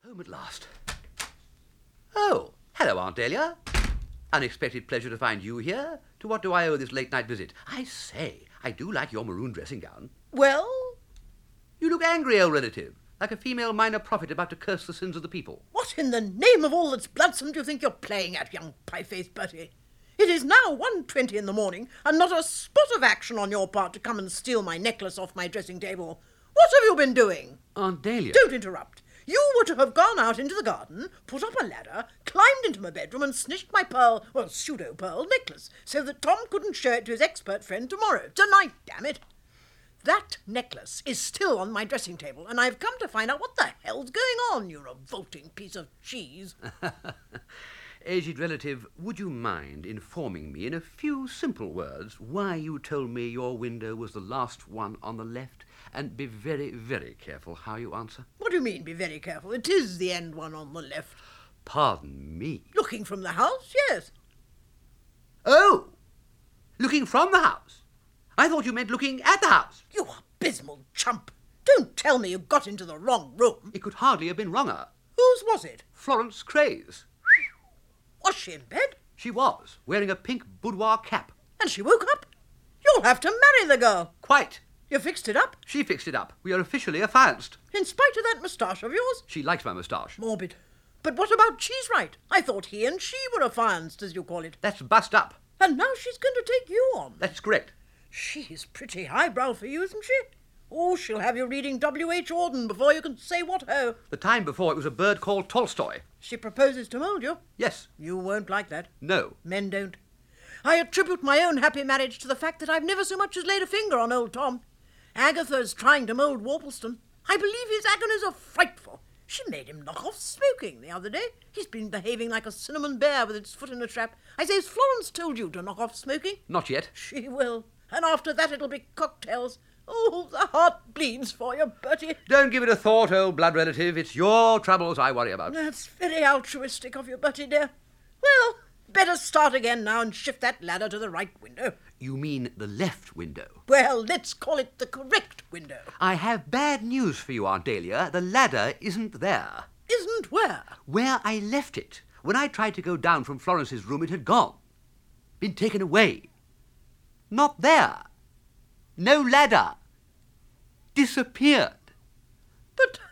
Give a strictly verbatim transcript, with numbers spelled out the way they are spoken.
Home at last. Oh, hello, Aunt Dahlia. Unexpected pleasure to find you here. To what do I owe this late-night visit? I say, I do like your maroon dressing gown. Well? You look angry, old relative, like a female minor prophet about to curse the sins of the people. What in the name of all that's bloodsome do you think you're playing at, young pie-faced Bertie? It is now one twenty in the morning, and not a spot of action on your part to come and steal my necklace off my dressing table. What have you been doing? Aunt Dahlia. Don't interrupt. You were to have gone out into the garden, put up a ladder, climbed into my bedroom and snitched my pearl, well, pseudo-pearl necklace, so that Tom couldn't show it to his expert friend tomorrow. Tonight, damn it. That necklace is still on my dressing table, and I've come to find out what the hell's going on, you revolting piece of cheese. Aged relative, would you mind informing me in a few simple words why you told me your window was the last one on the left? And be very, very careful how you answer. What do you mean, be very careful? It is the end one on the left. Pardon me. Looking from the house, yes. Oh! Looking from the house? I thought you meant looking at the house. You abysmal chump. Don't tell me you got into the wrong room. It could hardly have been wronger. Whose was it? Florence Cray's. Was she in bed? She was, wearing a pink boudoir cap. And she woke up? You'll have to marry the girl. Quite. You fixed it up? She fixed it up. We are officially affianced. In spite of that moustache of yours? She likes my moustache. Morbid. But what about Cheesewright? I thought he and she were affianced, as you call it. That's bust up. And now she's going to take you on. That's correct. She's pretty highbrow for you, isn't she? Oh, she'll have you reading W H Auden before you can say what ho. The time before it was a bird called Tolstoy. She proposes to mould you? Yes. You won't like that. No. Men don't. I attribute my own happy marriage to the fact that I've never so much as laid a finger on old Tom. Agatha's trying to mould Worpleston. I believe his agonies are frightful. She made him knock off smoking the other day. He's been behaving like a cinnamon bear with its foot in a trap. I say, has Florence told you to knock off smoking? Not yet. She will. And after that it'll be cocktails. Oh, the heart bleeds for you, Bertie. Don't give it a thought, old blood relative. It's your troubles I worry about. That's very altruistic of you, Bertie, dear. Well, better start again now and shift that ladder to the right window. You mean the left window? Well, let's call it the correct window. I have bad news for you, Aunt Dahlia. The ladder isn't there. Isn't where? Where I left it. When I tried to go down from Florence's room, it had gone. Been taken away. Not there. No ladder. Disappeared. But